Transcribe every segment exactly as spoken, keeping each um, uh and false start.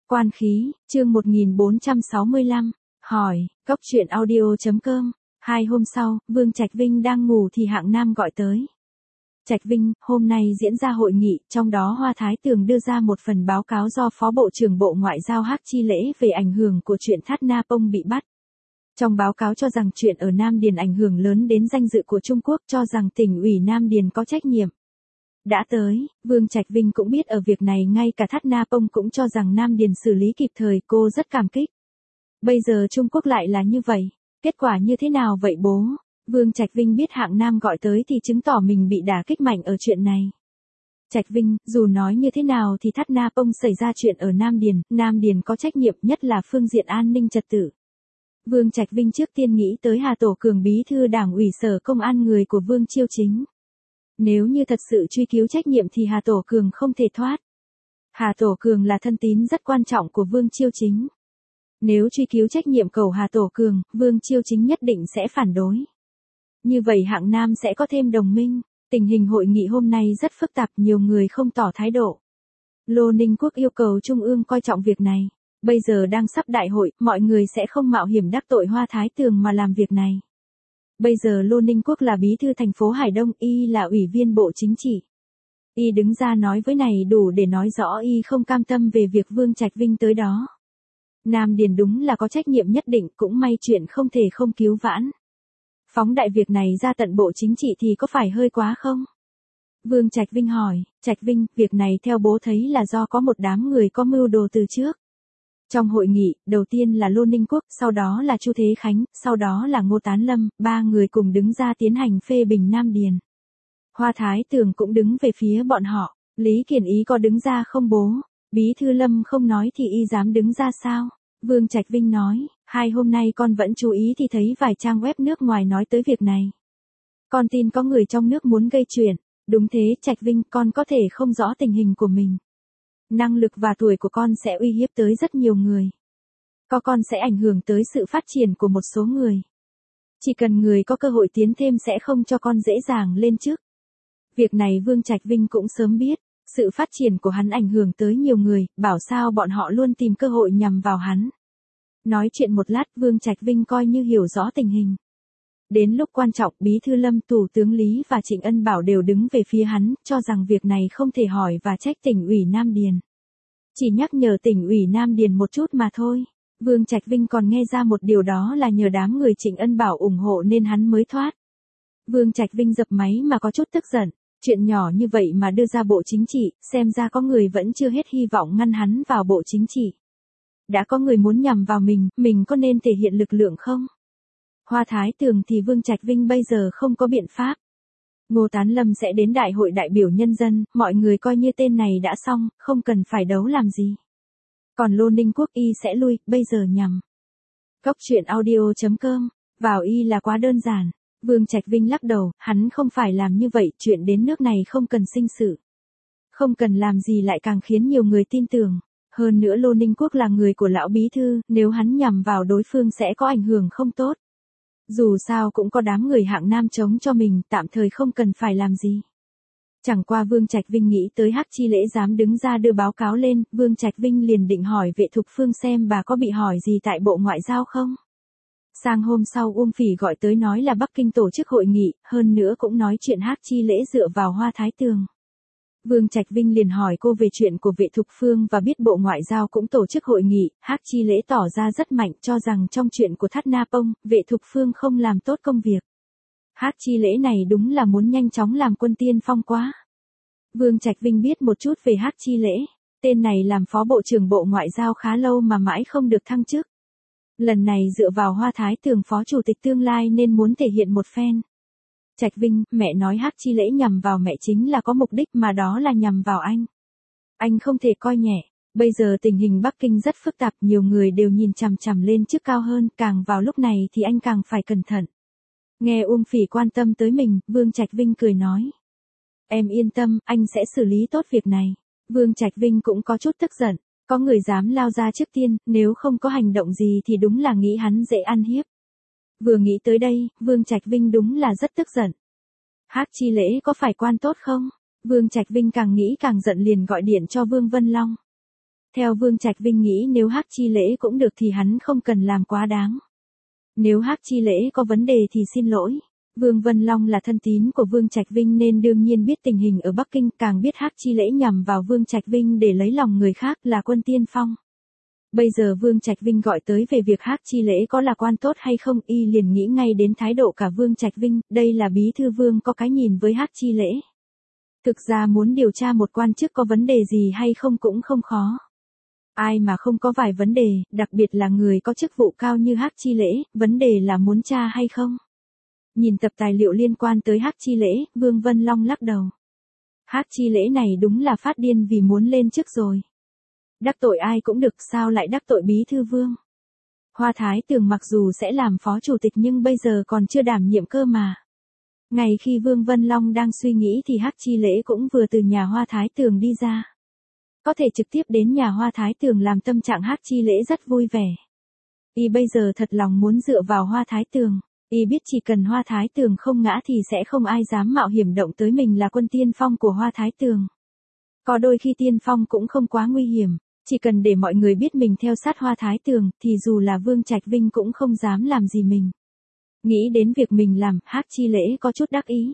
Quan khí, chương một nghìn bốn trăm sáu mươi lăm, hỏi, cốc truyện audio chấm com. Hai hôm sau, Vương Trạch Vinh đang ngủ thì Hạng Nam gọi tới. Trạch Vinh, hôm nay diễn ra hội nghị, trong đó Hoa Thái Tường đưa ra một phần báo cáo do Phó Bộ trưởng Bộ Ngoại giao Hắc Chi Lễ về ảnh hưởng của chuyện Thát Na Pông bị bắt. Trong báo cáo cho rằng chuyện ở Nam Điền ảnh hưởng lớn đến danh dự của Trung Quốc, cho rằng tỉnh ủy Nam Điền có trách nhiệm. Đã tới, Vương Trạch Vinh cũng biết ở việc này ngay cả Thát Na Pông cũng cho rằng Nam Điền xử lý kịp thời, cô rất cảm kích. Bây giờ Trung Quốc lại là như vậy, kết quả như thế nào vậy bố? Vương Trạch Vinh biết Hạng Nam gọi tới thì chứng tỏ mình bị đả kích mạnh ở chuyện này. Trạch Vinh, dù nói như thế nào thì Thát Na Pông xảy ra chuyện ở Nam Điền, Nam Điền có trách nhiệm nhất là phương diện an ninh trật tự. Vương Trạch Vinh trước tiên nghĩ tới Hà Tổ Cường, bí thư Đảng ủy Sở Công an, người của Vương Chiêu Chính. Nếu như thật sự truy cứu trách nhiệm thì Hà Tổ Cường không thể thoát. Hà Tổ Cường là thân tín rất quan trọng của Vương Chiêu Chính. Nếu truy cứu trách nhiệm cầu Hà Tổ Cường, Vương Chiêu Chính nhất định sẽ phản đối. Như vậy Hạng Nam sẽ có thêm đồng minh. Tình hình hội nghị hôm nay rất phức tạp, nhiều người không tỏ thái độ. Lô Ninh Quốc yêu cầu Trung ương coi trọng việc này. Bây giờ đang sắp đại hội, mọi người sẽ không mạo hiểm đắc tội Hoa Thái Tường mà làm việc này. Bây giờ Lô Ninh Quốc là bí thư thành phố Hải Đông, y là ủy viên Bộ Chính trị. Y đứng ra nói với này đủ để nói rõ y không cam tâm về việc Vương Trạch Vinh tới đó. Nam Điền đúng là có trách nhiệm nhất định, cũng may chuyện không thể không cứu vãn. Phóng đại việc này ra tận Bộ Chính trị thì có phải hơi quá không? Vương Trạch Vinh hỏi, Trạch Vinh, việc này theo bố thấy là do có một đám người có mưu đồ từ trước. Trong hội nghị, đầu tiên là Lô Ninh Quốc, sau đó là Chu Thế Khánh, sau đó là Ngô Tán Lâm, ba người cùng đứng ra tiến hành phê bình Nam Điền. Hoa Thái Tường cũng đứng về phía bọn họ. Lý Kiển Ý có đứng ra không bố? Bí thư Lâm không nói thì y dám đứng ra sao? Vương Trạch Vinh nói, hai hôm nay con vẫn chú ý thì thấy vài trang web nước ngoài nói tới việc này. Con tin có người trong nước muốn gây chuyện. Đúng thế Trạch Vinh, con có thể không rõ tình hình của mình. Năng lực và tuổi của con sẽ uy hiếp tới rất nhiều người. Có con sẽ ảnh hưởng tới sự phát triển của một số người. Chỉ cần người có cơ hội tiến thêm sẽ không cho con dễ dàng lên chức. Việc này Vương Trạch Vinh cũng sớm biết. Sự phát triển của hắn ảnh hưởng tới nhiều người, bảo sao bọn họ luôn tìm cơ hội nhằm vào hắn. Nói chuyện một lát, Vương Trạch Vinh coi như hiểu rõ tình hình. Đến lúc quan trọng, Bí thư Lâm, Thủ tướng Lý và Trịnh Ân Bảo đều đứng về phía hắn, cho rằng việc này không thể hỏi và trách tỉnh ủy Nam Điền. Chỉ nhắc nhở tỉnh ủy Nam Điền một chút mà thôi. Vương Trạch Vinh còn nghe ra một điều, đó là nhờ đám người Trịnh Ân Bảo ủng hộ nên hắn mới thoát. Vương Trạch Vinh dập máy mà có chút tức giận. Chuyện nhỏ như vậy mà đưa ra Bộ Chính trị, xem ra có người vẫn chưa hết hy vọng ngăn hắn vào Bộ Chính trị. Đã có người muốn nhằm vào mình, mình có nên thể hiện lực lượng không? Hoa Thái Tường thì Vương Trạch Vinh bây giờ không có biện pháp. Ngô Tán Lâm sẽ đến Đại hội đại biểu nhân dân, mọi người coi như tên này đã xong, không cần phải đấu làm gì. Còn Lô Ninh Quốc y sẽ lui, bây giờ nhằm. Cốc truyện audio chấm com, vào y là quá đơn giản. Vương Trạch Vinh lắc đầu, hắn không phải làm như vậy, chuyện đến nước này không cần sinh sự. Không cần làm gì lại càng khiến nhiều người tin tưởng. Hơn nữa Lô Ninh Quốc là người của lão bí thư, nếu hắn nhằm vào đối phương sẽ có ảnh hưởng không tốt. Dù sao cũng có đám người Hạng Nam chống cho mình, tạm thời không cần phải làm gì. Chẳng qua Vương Trạch Vinh nghĩ tới Hắc Chi Lễ dám đứng ra đưa báo cáo lên, Vương Trạch Vinh liền định hỏi Vệ Thục Phương xem bà có bị hỏi gì tại Bộ Ngoại giao không. Sang hôm sau Uông Phỉ gọi tới nói là Bắc Kinh tổ chức hội nghị, hơn nữa cũng nói chuyện Hắc Chi Lễ dựa vào Hoa Thái Tường. Vương Trạch Vinh liền hỏi cô về chuyện của Vệ Thục Phương và biết Bộ Ngoại giao cũng tổ chức hội nghị, Hắc Chi Lễ tỏ ra rất mạnh, cho rằng trong chuyện của Thát Na Pông, Vệ Thục Phương không làm tốt công việc. Hắc Chi Lễ này đúng là muốn nhanh chóng làm quân tiên phong quá. Vương Trạch Vinh biết một chút về Hắc Chi Lễ, tên này làm Phó Bộ trưởng Bộ Ngoại giao khá lâu mà mãi không được thăng chức. Lần này dựa vào Hoa Thái Tường Phó Chủ tịch tương lai nên muốn thể hiện một phen. Trạch Vinh, mẹ nói Hắc Chi Lễ nhằm vào mẹ chính là có mục đích mà đó là nhằm vào anh. Anh không thể coi nhẹ, bây giờ tình hình Bắc Kinh rất phức tạp, nhiều người đều nhìn chằm chằm lên chức cao hơn, càng vào lúc này thì anh càng phải cẩn thận. Nghe Uông Phỉ quan tâm tới mình, Vương Trạch Vinh cười nói. Em yên tâm, anh sẽ xử lý tốt việc này. Vương Trạch Vinh cũng có chút tức giận, có người dám lao ra trước tiên, nếu không có hành động gì thì đúng là nghĩ hắn dễ ăn hiếp. Vừa nghĩ tới đây, Vương Trạch Vinh đúng là rất tức giận. Hắc Chi Lễ có phải quan tốt không? Vương Trạch Vinh càng nghĩ càng giận liền gọi điện cho Vương Vân Long. Theo Vương Trạch Vinh nghĩ nếu Hắc Chi Lễ cũng được thì hắn không cần làm quá đáng. Nếu Hắc Chi Lễ có vấn đề thì xin lỗi. Vương Vân Long là thân tín của Vương Trạch Vinh nên đương nhiên biết tình hình ở Bắc Kinh, càng biết Hắc Chi Lễ nhằm vào Vương Trạch Vinh để lấy lòng người khác là Quân Tiên Phong. Bây giờ Vương Trạch Vinh gọi tới về việc Hắc Chi Lễ có là quan tốt hay không, y liền nghĩ ngay đến thái độ cả Vương Trạch Vinh, đây là bí thư Vương có cái nhìn với Hắc Chi Lễ. Thực ra muốn điều tra một quan chức có vấn đề gì hay không cũng không khó. Ai mà không có vài vấn đề, đặc biệt là người có chức vụ cao như Hắc Chi Lễ, vấn đề là muốn tra hay không. Nhìn tập tài liệu liên quan tới Hắc Chi Lễ, Vương Vân Long lắc đầu. Hắc Chi Lễ này đúng là phát điên vì muốn lên chức rồi. Đắc tội ai cũng được, sao lại đắc tội bí thư Vương. Hoa Thái Tường mặc dù sẽ làm phó chủ tịch nhưng bây giờ còn chưa đảm nhiệm cơ mà. Ngày khi Vương Vân Long đang suy nghĩ thì Hắc Chi Lễ cũng vừa từ nhà Hoa Thái Tường đi ra. Có thể trực tiếp đến nhà Hoa Thái Tường làm tâm trạng Hắc Chi Lễ rất vui vẻ. Y bây giờ thật lòng muốn dựa vào Hoa Thái Tường. Y biết chỉ cần Hoa Thái Tường không ngã thì sẽ không ai dám mạo hiểm động tới mình là Quân Tiên Phong của Hoa Thái Tường. Có đôi khi Tiên Phong cũng không quá nguy hiểm, chỉ cần để mọi người biết mình theo sát Hoa Thái Tường thì dù là Vương Trạch Vinh cũng không dám làm gì mình. Nghĩ đến việc mình làm, Hắc Chi Lễ có chút đắc ý.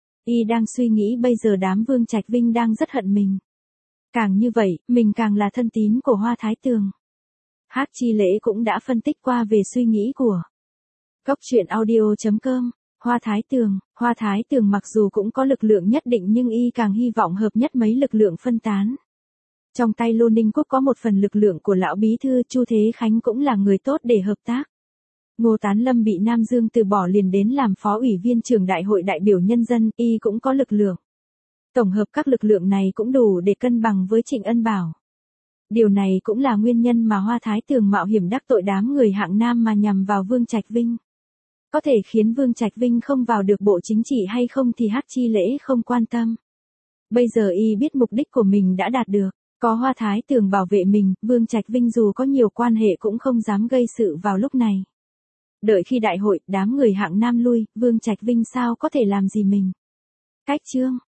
Y đang suy nghĩ bây giờ đám Vương Trạch Vinh đang rất hận mình. Càng như vậy, mình càng là thân tín của Hoa Thái Tường. Hắc Chi Lễ cũng đã phân tích qua về suy nghĩ của Cốc truyện audio chấm com. Hoa Thái Tường, Hoa Thái Tường mặc dù cũng có lực lượng nhất định nhưng y càng hy vọng hợp nhất mấy lực lượng phân tán. Trong tay Lô Ninh Quốc có một phần lực lượng của lão bí thư, Chu Thế Khánh cũng là người tốt để hợp tác. Ngô Tán Lâm bị Nam Dương từ bỏ liền đến làm phó ủy viên trưởng đại hội đại biểu nhân dân, y cũng có lực lượng. Tổng hợp các lực lượng này cũng đủ để cân bằng với Trịnh Ân Bảo. Điều này cũng là nguyên nhân mà Hoa Thái Tường mạo hiểm đắc tội đám người hạng Nam mà nhằm vào Vương Trạch Vinh. Có thể khiến Vương Trạch Vinh không vào được bộ chính trị hay không thì Hắc Chi Lễ không quan tâm. Bây giờ y biết mục đích của mình đã đạt được, có Hoa Thái Tường bảo vệ mình, Vương Trạch Vinh dù có nhiều quan hệ cũng không dám gây sự vào lúc này. Đợi khi đại hội, đám người hạng Nam lui, Vương Trạch Vinh sao có thể làm gì mình. Cách chương